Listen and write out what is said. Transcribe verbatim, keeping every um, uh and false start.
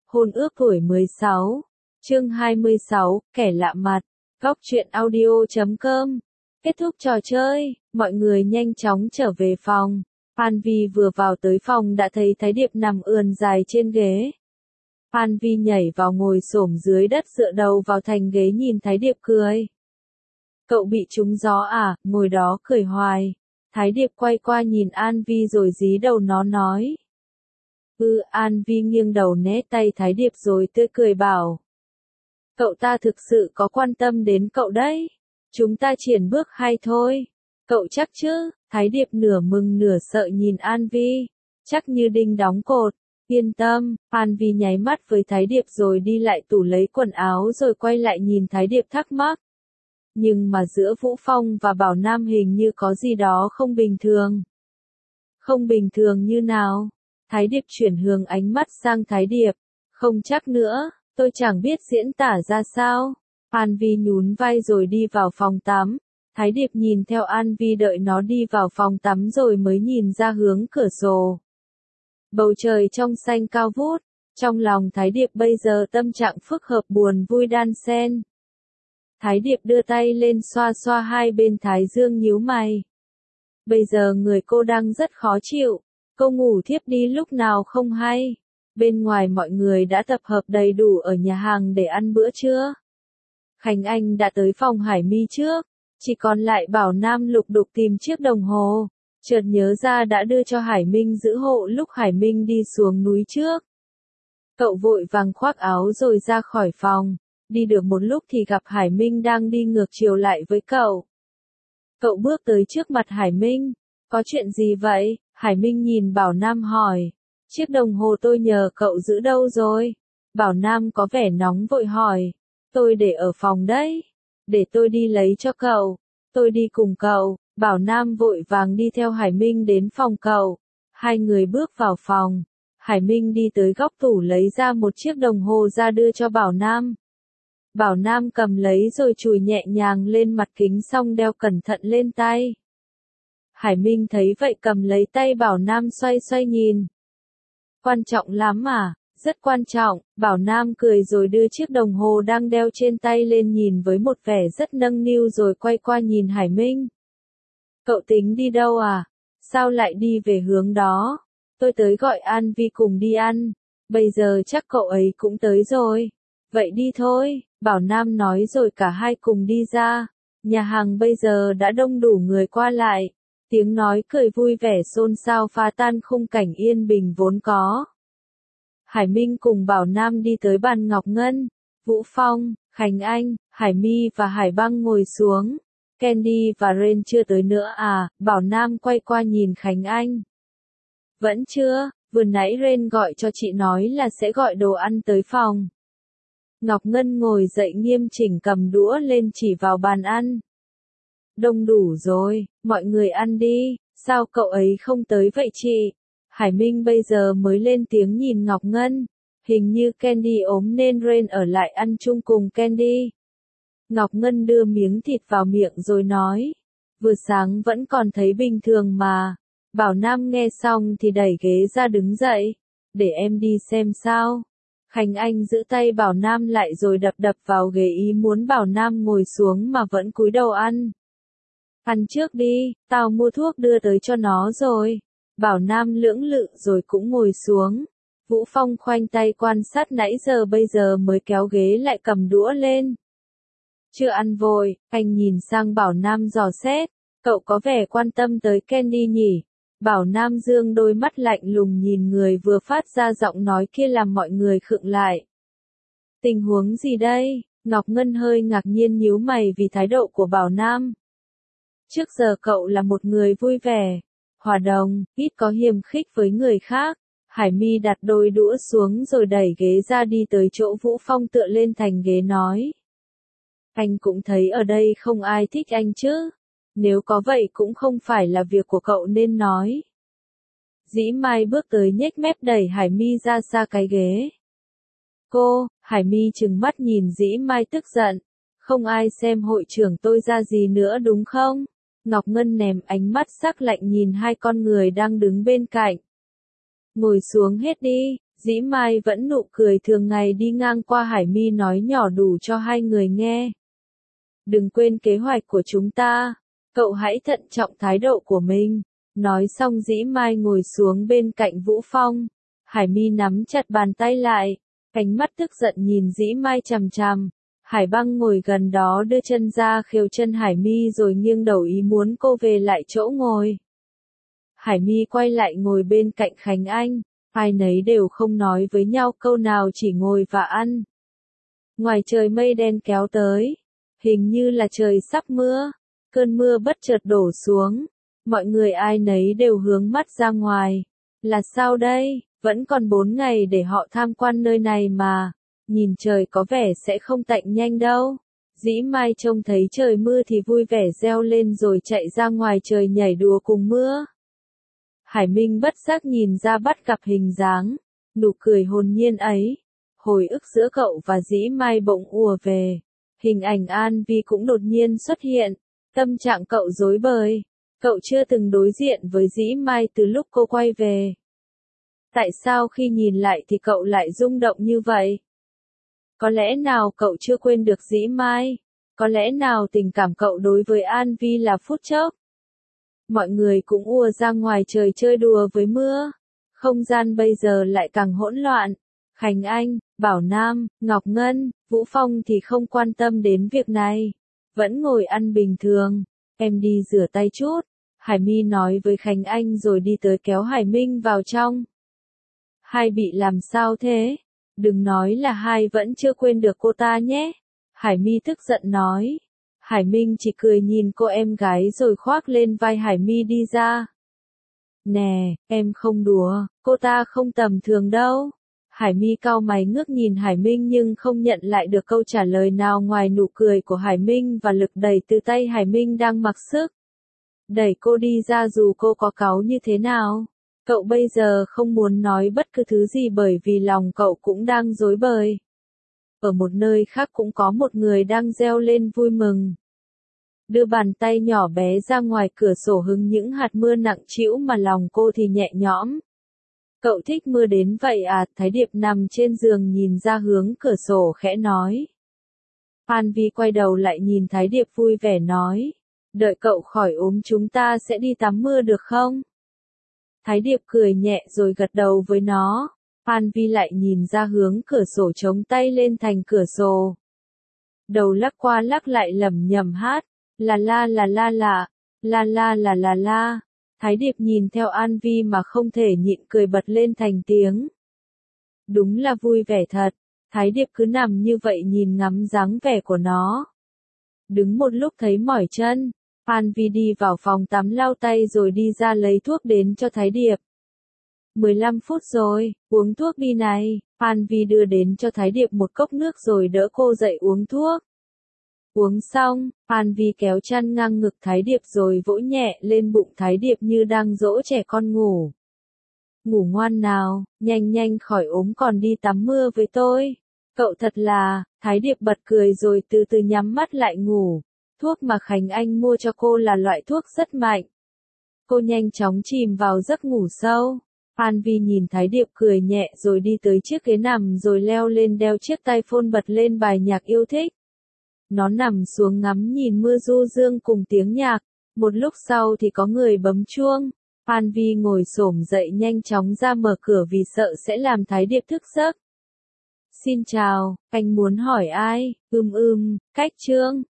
Hôn ước tuổi mười sáu. Chương hai mươi sáu, kẻ lạ mặt. Góc truyện audio chấm com. Kết thúc trò chơi, mọi người nhanh chóng trở về phòng. Phan Vi vừa vào tới phòng đã thấy Thái Điệp nằm ườn dài trên ghế. Phan Vi nhảy vào ngồi xổm dưới đất dựa đầu vào thành ghế nhìn Thái Điệp cười. Cậu bị trúng gió à, ngồi đó cười hoài. Thái Điệp quay qua nhìn An Vi rồi dí đầu nó nói. Ừ, An Vi nghiêng đầu né tay Thái Điệp rồi tươi cười bảo. Cậu ta thực sự có quan tâm đến cậu đấy. Chúng ta triển bước hay thôi. Cậu chắc chứ? Thái Điệp nửa mừng nửa sợ nhìn An Vi. Chắc như đinh đóng cột. Yên tâm, An Vi nháy mắt với Thái Điệp rồi đi lại tủ lấy quần áo rồi quay lại nhìn Thái Điệp thắc mắc. Nhưng mà giữa Vũ Phong và Bảo Nam hình như có gì đó không bình thường. Không bình thường như nào? Thái Điệp chuyển hướng ánh mắt sang Thái Điệp. Không chắc nữa, tôi chẳng biết diễn tả ra sao. An Vi nhún vai rồi đi vào phòng tắm. Thái Điệp nhìn theo An Vi đợi nó đi vào phòng tắm rồi mới nhìn ra hướng cửa sổ. Bầu trời trong xanh cao vút. Trong lòng Thái Điệp bây giờ tâm trạng phức hợp buồn vui đan xen. Thái Điệp đưa tay lên xoa xoa hai bên thái dương nhíu mày. Bây giờ người cô đang rất khó chịu. Cô ngủ thiếp đi lúc nào không hay. Bên ngoài mọi người đã tập hợp đầy đủ ở nhà hàng để ăn bữa trưa. Khánh Anh đã tới phòng Hải My trước. Chỉ còn lại Bảo Nam lục đục tìm chiếc đồng hồ. Chợt nhớ ra đã đưa cho Hải Minh giữ hộ lúc Hải Minh đi xuống núi trước. Cậu vội vàng khoác áo rồi ra khỏi phòng. Đi được một lúc thì gặp Hải Minh đang đi ngược chiều lại với cậu. Cậu bước tới trước mặt Hải Minh. Có chuyện gì vậy? Hải Minh nhìn Bảo Nam hỏi. Chiếc đồng hồ tôi nhờ cậu giữ đâu rồi? Bảo Nam có vẻ nóng vội hỏi. Tôi để ở phòng đấy. Để tôi đi lấy cho cậu. Tôi đi cùng cậu. Bảo Nam vội vàng đi theo Hải Minh đến phòng cậu. Hai người bước vào phòng. Hải Minh đi tới góc tủ lấy ra một chiếc đồng hồ ra đưa cho Bảo Nam. Bảo Nam cầm lấy rồi chùi nhẹ nhàng lên mặt kính xong đeo cẩn thận lên tay. Hải Minh thấy vậy cầm lấy tay Bảo Nam xoay xoay nhìn. Quan trọng lắm à? Rất quan trọng. Bảo Nam cười rồi đưa chiếc đồng hồ đang đeo trên tay lên nhìn với một vẻ rất nâng niu rồi quay qua nhìn Hải Minh. Cậu tính đi đâu à? Sao lại đi về hướng đó? Tôi tới gọi An Vi cùng đi ăn. Bây giờ chắc cậu ấy cũng tới rồi. Vậy đi thôi, Bảo Nam nói rồi cả hai cùng đi ra. Nhà hàng bây giờ đã đông đủ người qua lại. Tiếng nói cười vui vẻ xôn xao phá tan khung cảnh yên bình vốn có. Hải Minh cùng Bảo Nam đi tới bàn Ngọc Ngân. Vũ Phong, Khánh Anh, Hải My và Hải Băng ngồi xuống. Candy và Ren chưa tới nữa à? Bảo Nam quay qua nhìn Khánh Anh. Vẫn chưa, vừa nãy Ren gọi cho chị nói là sẽ gọi đồ ăn tới phòng. Ngọc Ngân ngồi dậy nghiêm chỉnh cầm đũa lên chỉ vào bàn ăn. Đông đủ rồi, mọi người ăn đi, sao cậu ấy không tới vậy chị? Hải Minh bây giờ mới lên tiếng nhìn Ngọc Ngân. Hình như Candy ốm nên Ren ở lại ăn chung cùng Candy. Ngọc Ngân đưa miếng thịt vào miệng rồi nói. Vừa sáng vẫn còn thấy bình thường mà. Bảo Nam nghe xong thì đẩy ghế ra đứng dậy. Để em đi xem sao. Khánh Anh giữ tay Bảo Nam lại rồi đập đập vào ghế ý muốn Bảo Nam ngồi xuống mà vẫn cúi đầu ăn. Ăn trước đi, tao mua thuốc đưa tới cho nó rồi. Bảo Nam lưỡng lự rồi cũng ngồi xuống. Vũ Phong khoanh tay quan sát nãy giờ bây giờ mới kéo ghế lại cầm đũa lên. Chưa ăn vội, anh nhìn sang Bảo Nam dò xét. Cậu có vẻ quan tâm tới Candy nhỉ? Bảo Nam dương đôi mắt lạnh lùng nhìn người vừa phát ra giọng nói kia làm mọi người khựng lại. Tình huống gì đây? Ngọc Ngân hơi ngạc nhiên nhíu mày vì thái độ của Bảo Nam. Trước giờ cậu là một người vui vẻ, hòa đồng, ít có hiềm khích với người khác. Hải My đặt đôi đũa xuống rồi đẩy ghế ra đi tới chỗ Vũ Phong tựa lên thành ghế nói. Anh cũng thấy ở đây không ai thích anh chứ. Nếu có vậy cũng không phải là việc của cậu nên nói. Dĩ Mai bước tới nhếch mép đẩy Hải My ra xa cái ghế. Cô, Hải My trừng mắt nhìn Dĩ Mai tức giận. Không ai xem hội trưởng tôi ra gì nữa đúng không? Ngọc Ngân ném ánh mắt sắc lạnh nhìn hai con người đang đứng bên cạnh. Ngồi xuống hết đi, Dĩ Mai vẫn nụ cười thường ngày đi ngang qua Hải Mi nói nhỏ đủ cho hai người nghe. Đừng quên kế hoạch của chúng ta, cậu hãy thận trọng thái độ của mình. Nói xong Dĩ Mai ngồi xuống bên cạnh Vũ Phong. Hải Mi nắm chặt bàn tay lại, ánh mắt tức giận nhìn Dĩ Mai chằm chằm. Hải Băng ngồi gần đó đưa chân ra khều chân Hải Mi rồi nghiêng đầu ý muốn cô về lại chỗ ngồi. Hải Mi quay lại ngồi bên cạnh Khánh Anh, ai nấy đều không nói với nhau câu nào, chỉ ngồi và ăn. Ngoài trời mây đen kéo tới, hình như là trời sắp mưa, cơn mưa bất chợt đổ xuống, mọi người ai nấy đều hướng mắt ra ngoài. Là sao đây, vẫn còn bốn ngày để họ tham quan nơi này mà, nhìn trời có vẻ sẽ không tạnh nhanh đâu. Dĩ Mai trông thấy trời mưa thì vui vẻ reo lên rồi chạy ra ngoài trời nhảy đùa cùng mưa. Hải Minh bất giác nhìn ra bắt gặp hình dáng, nụ cười hồn nhiên ấy. Hồi ức giữa cậu và Dĩ Mai bỗng ùa về. Hình ảnh An Vi cũng đột nhiên xuất hiện. Tâm trạng cậu rối bời. Cậu chưa từng đối diện với Dĩ Mai từ lúc cô quay về. Tại sao khi nhìn lại thì cậu lại rung động như vậy? Có lẽ nào cậu chưa quên được Dĩ Mai? Có lẽ nào tình cảm cậu đối với An Vi là phút chốc? Mọi người cũng ùa ra ngoài trời chơi đùa với mưa. Không gian bây giờ lại càng hỗn loạn. Khánh Anh, Bảo Nam, Ngọc Ngân, Vũ Phong thì không quan tâm đến việc này. Vẫn ngồi ăn bình thường. Em đi rửa tay chút. Hải Mi nói với Khánh Anh rồi đi tới kéo Hải Minh vào trong. Hai bị làm sao thế? Đừng nói là hai vẫn chưa quên được cô ta nhé. Hải Mi tức giận nói. Hải Minh chỉ cười nhìn cô em gái rồi khoác lên vai Hải Mi đi ra. Nè, em không đùa, cô ta không tầm thường đâu. Hải Mi cau mày ngước nhìn Hải Minh nhưng không nhận lại được câu trả lời nào ngoài nụ cười của Hải Minh và lực đẩy từ tay Hải Minh đang mặc sức. Đẩy cô đi ra dù cô có cáu như thế nào. Cậu bây giờ không muốn nói bất cứ thứ gì bởi vì lòng cậu cũng đang rối bời. Ở một nơi khác cũng có một người đang reo lên vui mừng. Đưa bàn tay nhỏ bé ra ngoài cửa sổ hứng những hạt mưa nặng trĩu mà lòng cô thì nhẹ nhõm. Cậu thích mưa đến vậy à? Thái Điệp nằm trên giường nhìn ra hướng cửa sổ khẽ nói. An Vi quay đầu lại nhìn Thái Điệp vui vẻ nói. Đợi cậu khỏi ốm chúng ta sẽ đi tắm mưa được không? Thái Điệp cười nhẹ rồi gật đầu với nó. An Vi lại nhìn ra hướng cửa sổ chống tay lên thành cửa sổ. Đầu lắc qua lắc lại lẩm nhẩm hát. La la la la la. La la la la la. Thái Điệp nhìn theo An Vi mà không thể nhịn cười bật lên thành tiếng. Đúng là vui vẻ thật. Thái Điệp cứ nằm như vậy nhìn ngắm dáng vẻ của nó. Đứng một lúc thấy mỏi chân. An Vi đi vào phòng tắm lau tay rồi đi ra lấy thuốc đến cho Thái Điệp. mười lăm phút rồi, uống thuốc đi này. An Vi đưa đến cho Thái Điệp một cốc nước rồi đỡ cô dậy uống thuốc. Uống xong, An Vi kéo chăn ngang ngực Thái Điệp rồi vỗ nhẹ lên bụng Thái Điệp như đang dỗ trẻ con ngủ. Ngủ ngoan nào, nhanh nhanh khỏi ốm còn đi tắm mưa với tôi. Cậu thật là, Thái Điệp bật cười rồi từ từ nhắm mắt lại ngủ. Thuốc mà Khánh Anh mua cho cô là loại thuốc rất mạnh. Cô nhanh chóng chìm vào giấc ngủ sâu. An Vi nhìn Thái Điệp cười nhẹ rồi đi tới chiếc ghế nằm rồi leo lên đeo chiếc tai phone bật lên bài nhạc yêu thích. Nó nằm xuống ngắm nhìn mưa du dương cùng tiếng nhạc. Một lúc sau thì có người bấm chuông. An Vi ngồi xổm dậy nhanh chóng ra mở cửa vì sợ sẽ làm Thái Điệp thức giấc. Xin chào, anh muốn hỏi ai? Ưm ưm, Cách Trương.